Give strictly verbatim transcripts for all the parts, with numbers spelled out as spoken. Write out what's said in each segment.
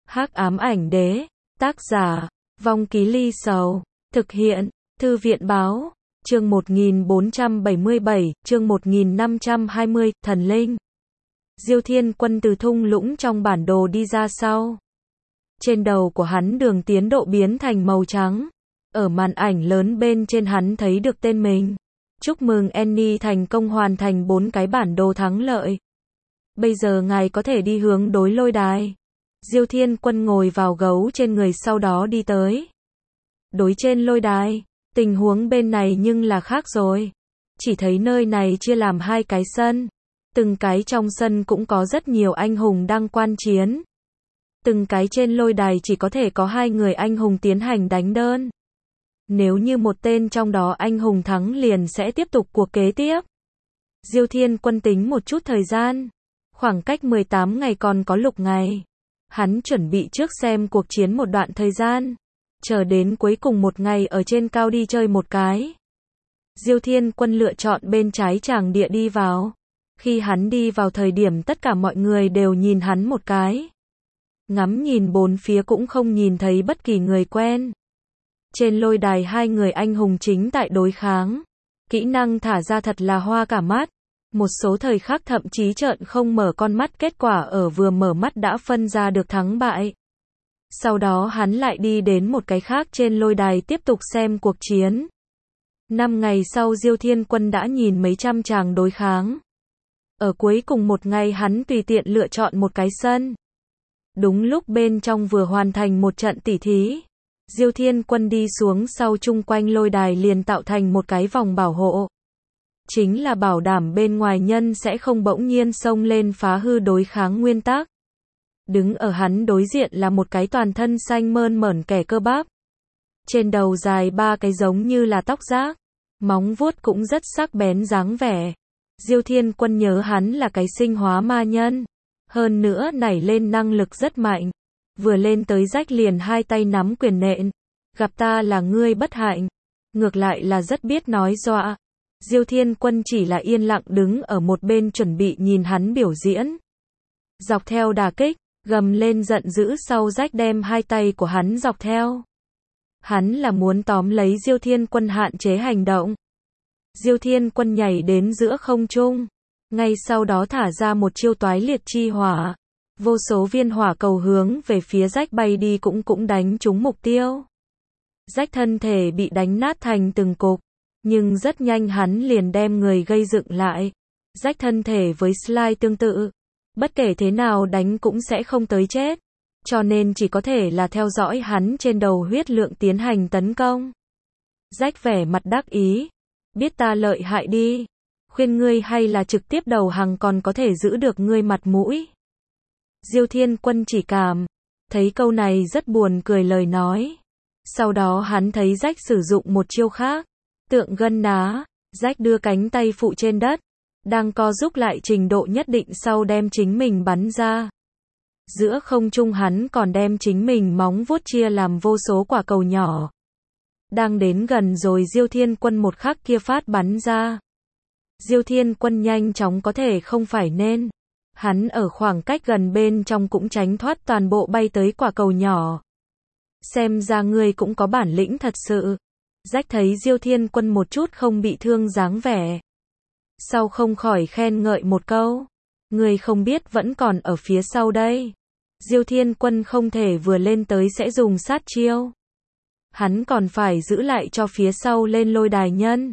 Hắc ám ảnh đế, tác giả, Vong Ký Ly Sầu, thực hiện, Thư viện báo, chương một nghìn bốn trăm bảy mươi bảy, chương một nghìn năm trăm hai mươi, thần linh. Diêu Thiên Quân từ thung lũng trong bản đồ đi ra sau. Trên đầu của hắn đường tiến độ biến thành màu trắng. Ở màn ảnh lớn bên trên hắn thấy được tên mình. Chúc mừng Annie thành công hoàn thành bốn cái bản đồ thắng lợi. Bây giờ ngài có thể đi hướng đối lôi đài. Diêu Thiên Quân ngồi vào gấu trên người sau đó đi tới. Đối trên lôi đài, tình huống bên này nhưng là khác rồi. Chỉ thấy nơi này chia làm hai cái sân. Từng cái trong sân cũng có rất nhiều anh hùng đang quan chiến. Từng cái trên lôi đài chỉ có thể có hai người anh hùng tiến hành đánh đơn. Nếu như một tên trong đó anh hùng thắng liền sẽ tiếp tục cuộc kế tiếp. Diêu Thiên Quân tính một chút thời gian. Khoảng cách mười tám ngày còn có lục ngày. Hắn chuẩn bị trước xem cuộc chiến một đoạn thời gian. Chờ đến cuối cùng một ngày ở trên cao đi chơi một cái. Diêu Thiên Quân lựa chọn bên trái tràng địa đi vào. Khi hắn đi vào thời điểm tất cả mọi người đều nhìn hắn một cái. Ngắm nhìn bốn phía cũng không nhìn thấy bất kỳ người quen. Trên lôi đài hai người anh hùng chính tại đối kháng. Kỹ năng thả ra thật là hoa cả mắt. Một số thời khắc thậm chí trợn không mở con mắt, kết quả ở vừa mở mắt đã phân ra được thắng bại. Sau đó hắn lại đi đến một cái khác trên lôi đài tiếp tục xem cuộc chiến. Năm ngày sau Diêu Thiên Quân đã nhìn mấy trăm chàng đối kháng. Ở cuối cùng một ngày hắn tùy tiện lựa chọn một cái sân. Đúng lúc bên trong vừa hoàn thành một trận tỉ thí. Diêu Thiên Quân đi xuống sau chung quanh lôi đài liền tạo thành một cái vòng bảo hộ. Chính là bảo đảm bên ngoài nhân sẽ không bỗng nhiên xông lên phá hư đối kháng nguyên tắc. Đứng ở hắn đối diện là một cái toàn thân xanh mơn mởn kẻ cơ bắp. Trên đầu dài ba cái giống như là tóc giác. Móng vuốt cũng rất sắc bén dáng vẻ. Diêu Thiên Quân nhớ hắn là cái sinh hóa ma nhân. Hơn nữa nảy lên năng lực rất mạnh. Vừa lên tới rách liền hai tay nắm quyền nện. Gặp ta là ngươi bất hạnh. Ngược lại là rất biết nói dọa. Diêu Thiên Quân chỉ là yên lặng đứng ở một bên chuẩn bị nhìn hắn biểu diễn. Dọc theo đà kích, gầm lên giận dữ sau rách đem hai tay của hắn dọc theo. Hắn là muốn tóm lấy Diêu Thiên Quân hạn chế hành động. Diêu Thiên Quân nhảy đến giữa không trung. Ngay sau đó thả ra một chiêu toái liệt chi hỏa. Vô số viên hỏa cầu hướng về phía rách bay đi cũng cũng đánh trúng mục tiêu. Rách thân thể bị đánh nát thành từng cục. Nhưng rất nhanh hắn liền đem người gây dựng lại. Rách thân thể với Sly tương tự. Bất kể thế nào đánh cũng sẽ không tới chết. Cho nên chỉ có thể là theo dõi hắn trên đầu huyết lượng tiến hành tấn công. Rách vẻ mặt đắc ý. Biết ta lợi hại đi. Khuyên ngươi hay là trực tiếp đầu hàng còn có thể giữ được ngươi mặt mũi. Diêu Thiên Quân chỉ cảm. Thấy câu này rất buồn cười lời nói. Sau đó hắn thấy rách sử dụng một chiêu khác. Tượng gân ná, rách đưa cánh tay phụ trên đất, đang co giúp lại trình độ nhất định sau đem chính mình bắn ra. Giữa không trung hắn còn đem chính mình móng vuốt chia làm vô số quả cầu nhỏ. Đang đến gần rồi Diêu Thiên Quân một khắc kia phát bắn ra. Diêu Thiên Quân nhanh chóng có thể không phải nên. Hắn ở khoảng cách gần bên trong cũng tránh thoát toàn bộ bay tới quả cầu nhỏ. Xem ra ngươi cũng có bản lĩnh thật sự. Rách thấy Diêu Thiên Quân một chút không bị thương dáng vẻ. Sau không khỏi khen ngợi một câu. Người không biết vẫn còn ở phía sau đây. Diêu Thiên Quân không thể vừa lên tới sẽ dùng sát chiêu. Hắn còn phải giữ lại cho phía sau lên lôi đài nhân.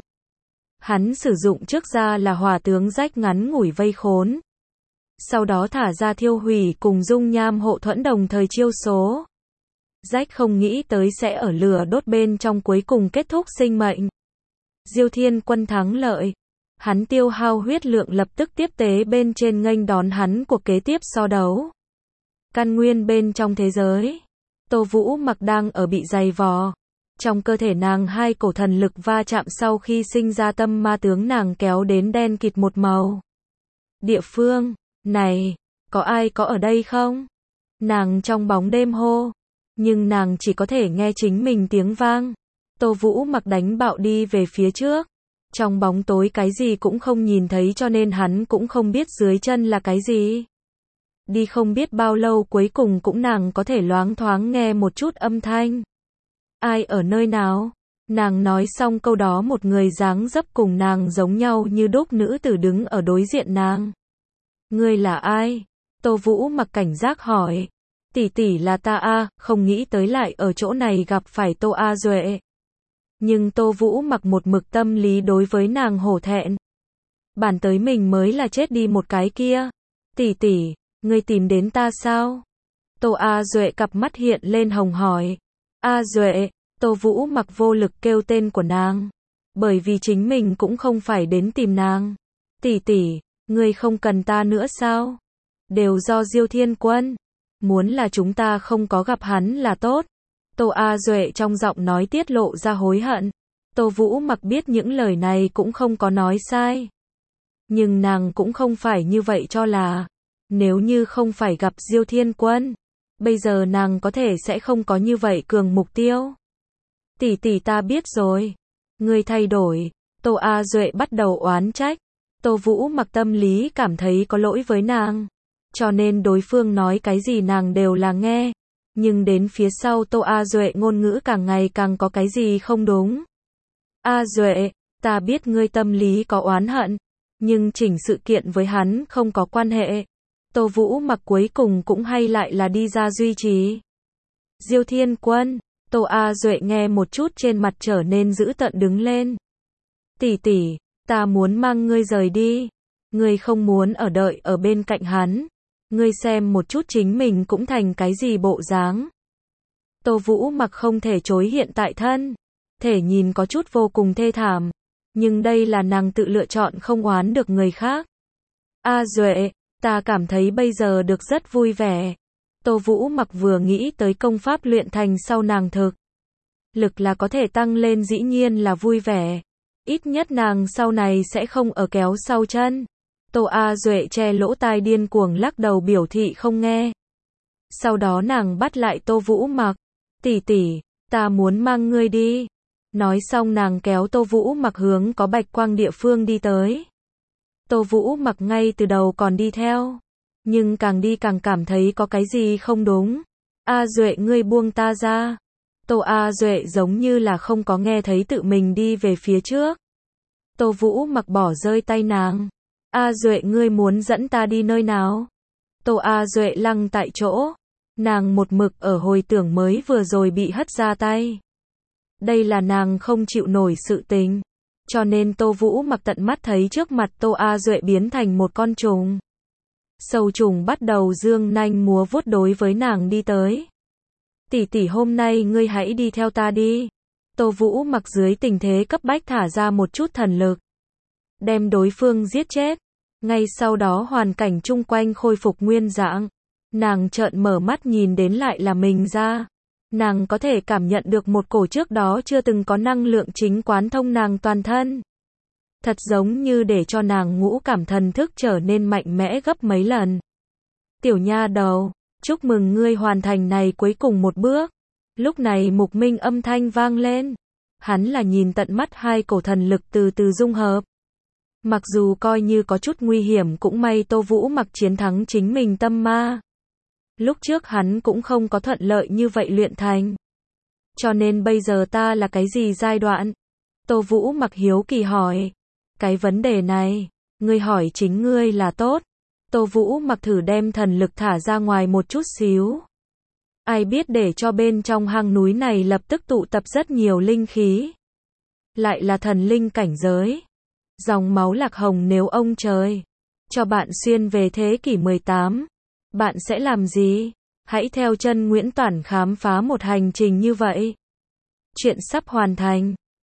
Hắn sử dụng trước ra là hỏa tướng rách ngắn ngủi vây khốn. Sau đó thả ra thiêu hủy cùng dung nham hộ thuẫn đồng thời chiêu số. Rách không nghĩ tới sẽ ở lửa đốt bên trong cuối cùng kết thúc sinh mệnh. Diêu Thiên Quân thắng lợi. Hắn tiêu hao huyết lượng lập tức tiếp tế bên trên nghênh đón hắn cuộc kế tiếp so đấu. Căn nguyên bên trong thế giới. Tô Vũ Mặc đang ở bị dày vò. Trong cơ thể nàng hai cổ thần lực va chạm sau khi sinh ra tâm ma tướng nàng kéo đến đen kịt một màu. Địa phương, này, có ai có ở đây không? Nàng trong bóng đêm hô. Nhưng nàng chỉ có thể nghe chính mình tiếng vang. Tô Vũ Mặc đánh bạo đi về phía trước. Trong bóng tối cái gì cũng không nhìn thấy cho nên hắn cũng không biết dưới chân là cái gì. đi không biết bao lâu cuối cùng cũng nàng có thể loáng thoáng nghe một chút âm thanh. Ai ở nơi nào? Nàng nói xong câu đó một người dáng dấp cùng nàng giống nhau như đúc nữ tử đứng ở đối diện nàng. Ngươi là ai? Tô Vũ Mặc cảnh giác hỏi. Tỷ tỷ là ta a, không nghĩ tới lại ở chỗ này gặp phải Tô A Duệ. Nhưng Tô Vũ Mặc một mực tâm lý đối với nàng hổ thẹn. Bản tới mình mới là chết đi một cái kia. Tỷ tỷ, ngươi tìm đến ta sao? Tô A Duệ cặp mắt hiện lên hồng hỏi. A Duệ, Tô Vũ Mặc vô lực kêu tên của nàng. Bởi vì chính mình cũng không phải đến tìm nàng. Tỷ tỷ, ngươi không cần ta nữa sao? Đều do Diêu Thiên Quân. Muốn là chúng ta không có gặp hắn là tốt. Tô A Duệ trong giọng nói tiết lộ ra hối hận. Tô Vũ Mặc biết những lời này cũng không có nói sai. Nhưng nàng cũng không phải như vậy cho là. Nếu như không phải gặp Diêu Thiên Quân, bây giờ nàng có thể sẽ không có như vậy cường mục tiêu. Tỷ tỷ ta biết rồi. Ngươi thay đổi. Tô A Duệ bắt đầu oán trách. Tô Vũ Mặc tâm lý cảm thấy có lỗi với nàng. Cho nên đối phương nói cái gì nàng đều là nghe. Nhưng đến phía sau Tô A Duệ ngôn ngữ càng ngày càng có cái gì không đúng. A Duệ, ta biết ngươi tâm lý có oán hận. Nhưng chỉnh sự kiện với hắn không có quan hệ. Tô Vũ Mặc cuối cùng cũng hay lại là đi ra duy trì. Diêu Thiên Quân. Tô A Duệ nghe một chút trên mặt trở nên dữ tợn đứng lên. Tỷ tỷ, ta muốn mang ngươi rời đi. Ngươi không muốn ở đợi ở bên cạnh hắn. Ngươi xem một chút chính mình cũng thành cái gì bộ dáng. Tô Vũ Mặc không thể chối hiện tại thân. Thể nhìn có chút vô cùng thê thảm. Nhưng đây là nàng tự lựa chọn không oán được người khác. A Duệ, ta cảm thấy bây giờ được rất vui vẻ. Tô Vũ Mặc vừa nghĩ tới công pháp luyện thành sau nàng thực. Lực là có thể tăng lên dĩ nhiên là vui vẻ. Ít nhất nàng sau này sẽ không ở kéo sau chân. Tô A Duệ che lỗ tai điên cuồng lắc đầu biểu thị không nghe. Sau đó nàng bắt lại Tô Vũ Mặc. Tỷ tỷ, ta muốn mang ngươi đi. Nói xong nàng kéo Tô Vũ Mặc hướng có bạch quang địa phương đi tới. Tô Vũ Mặc ngay từ đầu còn đi theo. Nhưng càng đi càng cảm thấy có cái gì không đúng. A Duệ ngươi buông ta ra. Tô A Duệ giống như là không có nghe thấy tự mình đi về phía trước. Tô Vũ Mặc bỏ rơi tay nàng. A Duệ ngươi muốn dẫn ta đi nơi nào? Tô A Duệ lăng tại chỗ. Nàng một mực ở hồi tưởng mới vừa rồi bị hất ra tay. Đây là nàng không chịu nổi sự tình. Cho nên Tô Vũ Mặc tận mắt thấy trước mặt Tô A Duệ biến thành một con trùng. Sâu trùng bắt đầu dương nanh múa vuốt đối với nàng đi tới. Tỷ tỷ hôm nay ngươi hãy đi theo ta đi. Tô Vũ Mặc dưới tình thế cấp bách thả ra một chút thần lực. Đem đối phương giết chết. Ngay sau đó hoàn cảnh chung quanh khôi phục nguyên dạng. Nàng trợn mở mắt nhìn đến lại là mình ra. Nàng có thể cảm nhận được một cổ trước đó chưa từng có năng lượng chính quán thông nàng toàn thân. Thật giống như để cho nàng ngũ cảm thần thức trở nên mạnh mẽ gấp mấy lần. Tiểu nha đầu, chúc mừng ngươi hoàn thành này cuối cùng một bước. Lúc này Mục Minh âm thanh vang lên. Hắn là nhìn tận mắt hai cổ thần lực từ từ dung hợp. Mặc dù coi như có chút nguy hiểm cũng may Tô Vũ Mặc chiến thắng chính mình tâm ma. Lúc trước hắn cũng không có thuận lợi như vậy luyện thành. Cho nên bây giờ ta là cái gì giai đoạn? Tô Vũ Mặc hiếu kỳ hỏi. Cái vấn đề này, ngươi hỏi chính ngươi là tốt. Tô Vũ Mặc thử đem thần lực thả ra ngoài một chút xíu. Ai biết để cho bên trong hang núi này lập tức tụ tập rất nhiều linh khí. Lại là thần linh cảnh giới. Dòng máu lạc hồng nếu ông trời cho bạn xuyên về thế kỷ mười tám, bạn sẽ làm gì? Hãy theo chân Nguyễn Toản khám phá một hành trình như vậy. Chuyện sắp hoàn thành.